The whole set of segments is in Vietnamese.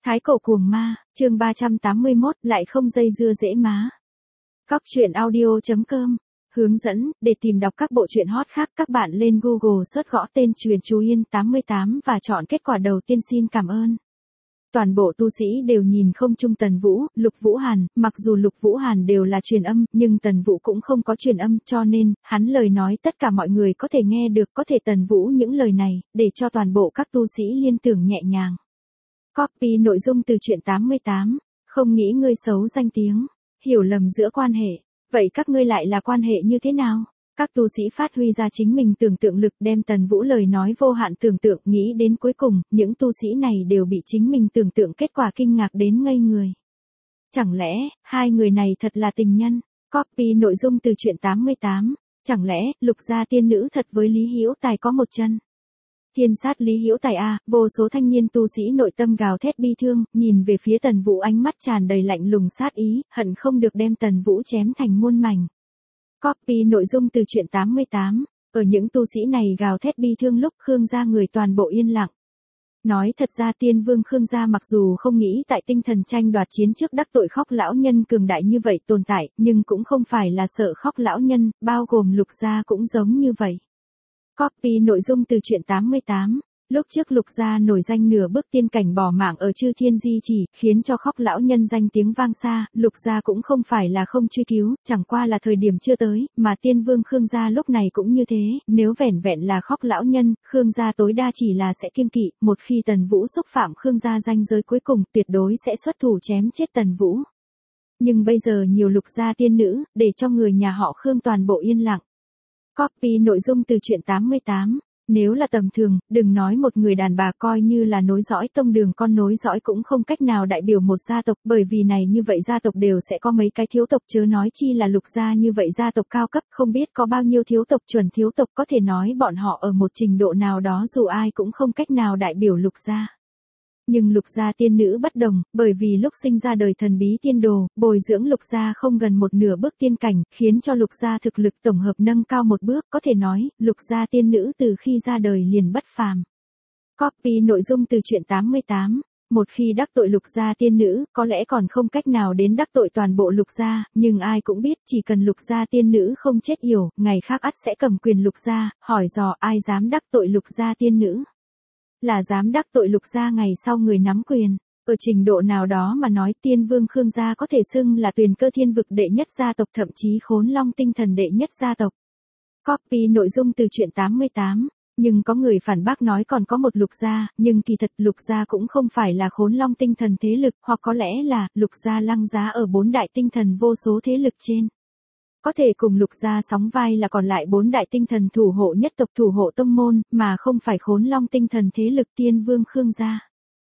Thái cổ cuồng ma, chương 381, lại không dây dưa dễ má. Góc truyện audio.com. Hướng dẫn, để tìm đọc các bộ truyện hot khác các bạn lên Google search gõ tên Truyện Chú Yên 88 và chọn kết quả đầu tiên. Xin cảm ơn. Toàn bộ tu sĩ đều nhìn không chung Tần Vũ, Lục Vũ Hàn, mặc dù Lục Vũ Hàn đều là truyền âm, nhưng Tần Vũ cũng không có truyền âm, cho nên, hắn lời nói tất cả mọi người có thể nghe được, có thể Tần Vũ những lời này, để cho toàn bộ các tu sĩ liên tưởng nhẹ nhàng. Copy nội dung từ truyện 88, không nghĩ ngươi xấu danh tiếng, hiểu lầm giữa quan hệ, vậy các ngươi lại là quan hệ như thế nào? Các tu sĩ phát huy ra chính mình tưởng tượng lực đem Tần Vũ lời nói vô hạn tưởng tượng nghĩ đến cuối cùng, những tu sĩ này đều bị chính mình tưởng tượng kết quả kinh ngạc đến ngây người. Chẳng lẽ, hai người này thật là tình nhân? Copy nội dung từ truyện 88, chẳng lẽ, Lục gia tiên nữ thật với Lý Hữu Tài có một chân? Thiên sát Lý Hữu Tài a, vô số thanh niên tu sĩ nội tâm gào thét bi thương, nhìn về phía Tần Vũ ánh mắt tràn đầy lạnh lùng sát ý, hận không được đem Tần Vũ chém thành muôn mảnh. Copy nội dung từ truyện 88, ở những tu sĩ này gào thét bi thương lúc Khương gia người toàn bộ yên lặng. Nói thật ra Tiên Vương Khương gia mặc dù không nghĩ tại tinh thần tranh đoạt chiến trước đắc tội Khóc lão nhân cường đại như vậy tồn tại, nhưng cũng không phải là sợ Khóc lão nhân, bao gồm Lục gia cũng giống như vậy. Copy nội dung từ truyện 88, lúc trước Lục gia nổi danh nửa bước tiên cảnh bỏ mạng ở Chư Thiên Di Chỉ, khiến cho Khóc lão nhân danh tiếng vang xa, Lục gia cũng không phải là không truy cứu, chẳng qua là thời điểm chưa tới, mà Tiên Vương Khương gia lúc này cũng như thế, nếu vẻn vẹn là Khóc lão nhân, Khương gia tối đa chỉ là sẽ kiêng kỵ, một khi Tần Vũ xúc phạm Khương gia ranh giới cuối cùng, tuyệt đối sẽ xuất thủ chém chết Tần Vũ. Nhưng bây giờ nhiều Lục gia tiên nữ, để cho người nhà họ Khương toàn bộ yên lặng. Copy nội dung từ truyện 88, nếu là tầm thường, đừng nói một người đàn bà coi như là nối dõi tông đường con nối dõi cũng không cách nào đại biểu một gia tộc, bởi vì này như vậy gia tộc đều sẽ có mấy cái thiếu tộc, chớ nói chi là Lục gia như vậy gia tộc cao cấp, không biết có bao nhiêu thiếu tộc chuẩn thiếu tộc, có thể nói bọn họ ở một trình độ nào đó dù ai cũng không cách nào đại biểu Lục gia. Nhưng Lục gia tiên nữ bất đồng, bởi vì lúc sinh ra đời thần bí tiên đồ, bồi dưỡng Lục gia không gần một nửa bước tiên cảnh, khiến cho Lục gia thực lực tổng hợp nâng cao một bước, có thể nói, Lục gia tiên nữ từ khi ra đời liền bất phàm. Copy nội dung từ truyện 88, một khi đắc tội Lục gia tiên nữ, có lẽ còn không cách nào đến đắc tội toàn bộ Lục gia, nhưng ai cũng biết chỉ cần Lục gia tiên nữ không chết yểu, ngày khác ắt sẽ cầm quyền Lục gia, hỏi dò ai dám đắc tội Lục gia tiên nữ. Là dám đắc tội Lục gia ngày sau người nắm quyền. Ở trình độ nào đó mà nói Tiên Vương Khương gia có thể xưng là Tuyền Cơ Thiên Vực đệ nhất gia tộc, thậm chí Khốn Long Tinh Thần đệ nhất gia tộc. Copy nội dung từ truyện 88, nhưng có người phản bác nói còn có một Lục gia, nhưng kỳ thật Lục gia cũng không phải là Khốn Long Tinh Thần thế lực, hoặc có lẽ là Lục gia lăng giá ở bốn đại tinh thần vô số thế lực trên. Có thể cùng Lục gia sóng vai là còn lại bốn đại tinh thần thủ hộ nhất tộc thủ hộ tông môn, mà không phải Khốn Long Tinh Thần thế lực Tiên Vương Khương gia.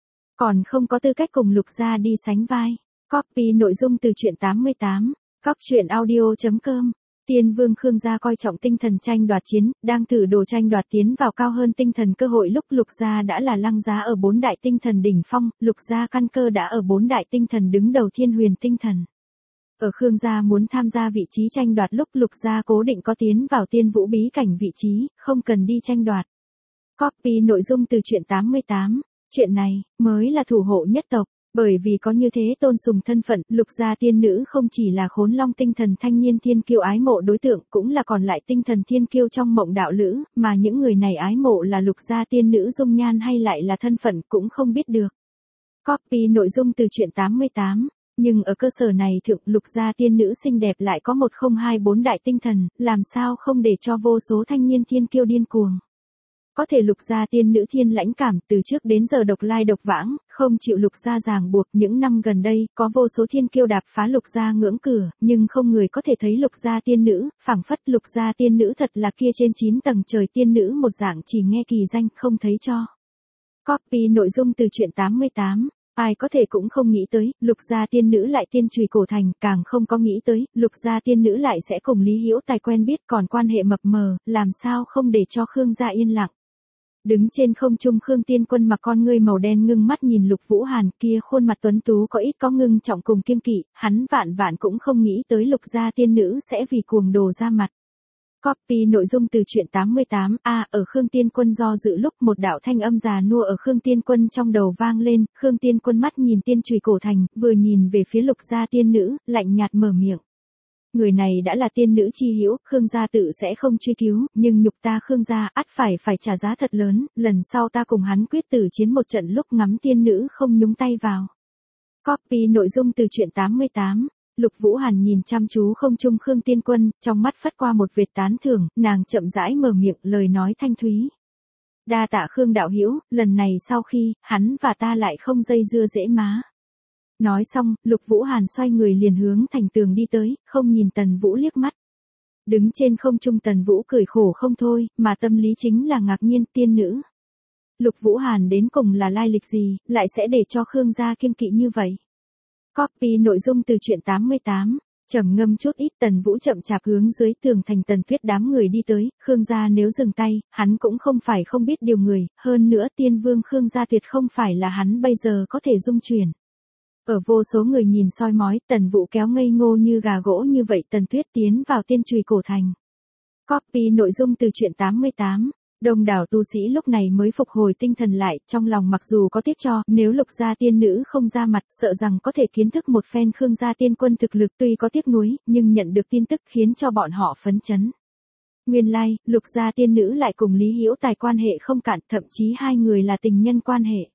Còn không có tư cách cùng Lục gia đi sánh vai. Copy nội dung từ truyện 88, góc truyện audio.com. Tiên Vương Khương gia coi trọng tinh thần tranh đoạt chiến, đang thử đồ tranh đoạt tiến vào cao hơn tinh thần cơ hội lúc Lục gia đã là lăng giá ở bốn đại tinh thần đỉnh phong, Lục gia căn cơ đã ở bốn đại tinh thần đứng đầu Thiên Huyền tinh thần. Ở Khương gia muốn tham gia vị trí tranh đoạt lúc Lục gia cố định có tiến vào Tiên Vũ bí cảnh vị trí, không cần đi tranh đoạt. Copy nội dung từ truyện 88, chuyện này mới là thủ hộ nhất tộc, bởi vì có như thế tôn sùng thân phận, Lục gia tiên nữ không chỉ là Khốn Long tinh thần thanh niên thiên kiêu ái mộ đối tượng, cũng là còn lại tinh thần thiên kiêu trong mộng đạo lữ, mà những người này ái mộ là Lục gia tiên nữ dung nhan hay lại là thân phận cũng không biết được. Copy nội dung từ truyện 88. Nhưng ở cơ sở này thượng Lục gia tiên nữ xinh đẹp lại có 1024 đại tinh thần, làm sao không để cho vô số thanh niên thiên kiêu điên cuồng. Có thể Lục gia tiên nữ thiên lãnh cảm từ trước đến giờ độc lai độc vãng, không chịu Lục gia ràng buộc. Những năm gần đây, có vô số thiên kiêu đạp phá Lục gia ngưỡng cửa, nhưng không người có thể thấy Lục gia tiên nữ, phảng phất Lục gia tiên nữ thật là kia trên 9 tầng trời tiên nữ một dạng chỉ nghe kỳ danh không thấy cho. Copy nội dung từ truyện 88. Ai có thể cũng không nghĩ tới, Lục gia tiên nữ lại tiên trùy cổ thành, càng không có nghĩ tới, Lục gia tiên nữ lại sẽ cùng Lý Hữu Tài quen biết còn quan hệ mập mờ, làm sao không để cho Khương gia yên lặng. Đứng trên không trung Khương Tiên Quân mặc con ngươi màu đen ngưng mắt nhìn Lục Vũ Hàn kia khuôn mặt tuấn tú có ít có ngưng trọng cùng kiêng kỵ, hắn vạn vạn cũng không nghĩ tới Lục gia tiên nữ sẽ vì cuồng đồ ra mặt. Copy nội dung từ truyện 88, ở Khương Tiên Quân do dự lúc một đạo thanh âm già nua ở Khương Tiên Quân trong đầu vang lên, Khương Tiên Quân mắt nhìn tiên chùy cổ thành, vừa nhìn về phía Lục gia tiên nữ, lạnh nhạt mở miệng. Người này đã là tiên nữ chi hữu, Khương gia tự sẽ không truy cứu, nhưng nhục ta Khương gia ắt phải trả giá thật lớn, lần sau ta cùng hắn quyết tử chiến một trận lúc ngắm tiên nữ không nhúng tay vào. Copy nội dung từ truyện 88. Lục Vũ Hàn nhìn chăm chú không trung Khương Tiên Quân, trong mắt phất qua một vệt tán thưởng, nàng chậm rãi mở miệng, lời nói thanh thúy. Đa tạ Khương đạo hữu, lần này sau khi, hắn và ta lại không dây dưa dễ má. Nói xong, Lục Vũ Hàn xoay người liền hướng thành tường đi tới, không nhìn Tần Vũ liếc mắt. Đứng trên không trung Tần Vũ cười khổ không thôi, mà tâm lý chính là ngạc nhiên tiên nữ. Lục Vũ Hàn đến cùng là lai lịch gì, lại sẽ để cho Khương gia kiêng kỵ như vậy. Copy nội dung từ truyện 88. Trầm ngâm chút ít Tần Vũ chậm chạp hướng dưới tường thành Tần Tuyết đám người đi tới, Khương gia nếu dừng tay, hắn cũng không phải không biết điều người, hơn nữa tiên vương Khương gia tuyệt không phải là hắn bây giờ có thể dung chuyển. Ở vô số người nhìn soi mói, Tần Vũ kéo ngây ngô như gà gỗ như vậy Tần Tuyết tiến vào tiên chùy cổ thành. Copy nội dung từ truyện 88. Đông đảo tu sĩ lúc này mới phục hồi tinh thần lại, trong lòng mặc dù có tiếc cho, nếu Lục gia tiên nữ không ra mặt, sợ rằng có thể kiến thức một phen Khương gia tiên quân thực lực, tuy có tiếc nuối, nhưng nhận được tin tức khiến cho bọn họ phấn chấn. Nguyên lai, Lục gia tiên nữ lại cùng Lý Hữu Tài quan hệ không cạn, thậm chí hai người là tình nhân quan hệ.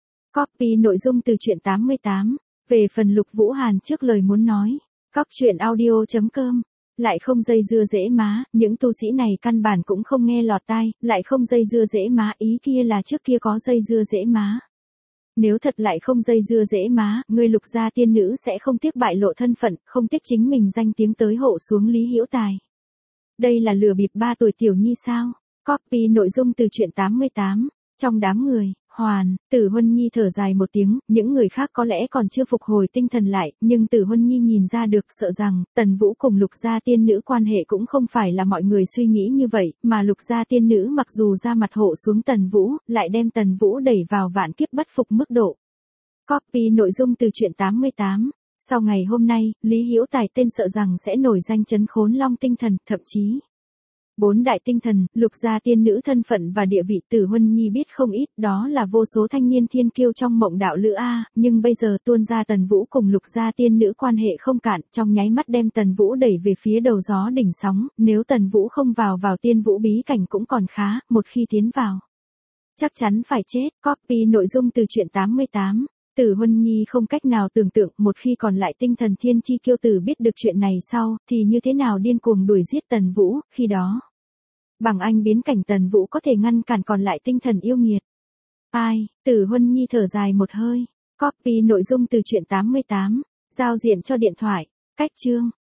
Copy nội dung từ truyện 88. Về phần Lục Vũ Hàn trước lời muốn nói, coctruyện.audio.com. Lại không dây dưa dễ má, những tu sĩ này căn bản cũng không nghe lọt tai, lại không dây dưa dễ má, ý kia là trước kia có dây dưa dễ má. Nếu thật lại không dây dưa dễ má, người Lục gia tiên nữ sẽ không tiếc bại lộ thân phận, không tiếc chính mình danh tiếng tới hộ xuống Lý Hữu Tài. Đây là lừa bịp 3 tuổi tiểu nhi sao? Copy nội dung từ truyện 88. Trong đám người, Hoàn, Tử Huân Nhi thở dài một tiếng, những người khác có lẽ còn chưa phục hồi tinh thần lại, nhưng Tử Huân Nhi nhìn ra được sợ rằng, Tần Vũ cùng Lục gia tiên nữ quan hệ cũng không phải là mọi người suy nghĩ như vậy, mà Lục gia tiên nữ mặc dù ra mặt hộ xuống Tần Vũ, lại đem Tần Vũ đẩy vào vạn kiếp bất phục mức độ. Copy nội dung từ truyện 88. Sau ngày hôm nay, Lý Hữu Tài tên sợ rằng sẽ nổi danh chấn khốn long tinh thần, thậm chí 4 đại tinh thần, Lục gia tiên nữ thân phận và địa vị Tử Huân Nhi biết không ít, đó là vô số thanh niên thiên kiêu trong mộng đạo lữ A, nhưng bây giờ tuôn ra Tần Vũ cùng Lục gia tiên nữ quan hệ không cạn, trong nháy mắt đem Tần Vũ đẩy về phía đầu gió đỉnh sóng, nếu Tần Vũ không vào tiên vũ bí cảnh cũng còn khá, một khi tiến vào, chắc chắn phải chết. Copy nội dung từ truyện 88. Tử Huân Nhi không cách nào tưởng tượng một khi còn lại tinh thần thiên chi kiêu tử biết được chuyện này sau, thì như thế nào điên cuồng đuổi giết Tần Vũ, khi đó. Bằng anh biến cảnh Tần Vũ có thể ngăn cản còn lại tinh thần yêu nghiệt. Ai, Tử Huân Nhi thở dài một hơi. Copy nội dung từ truyện 88. Giao diện cho điện thoại. Cách chương.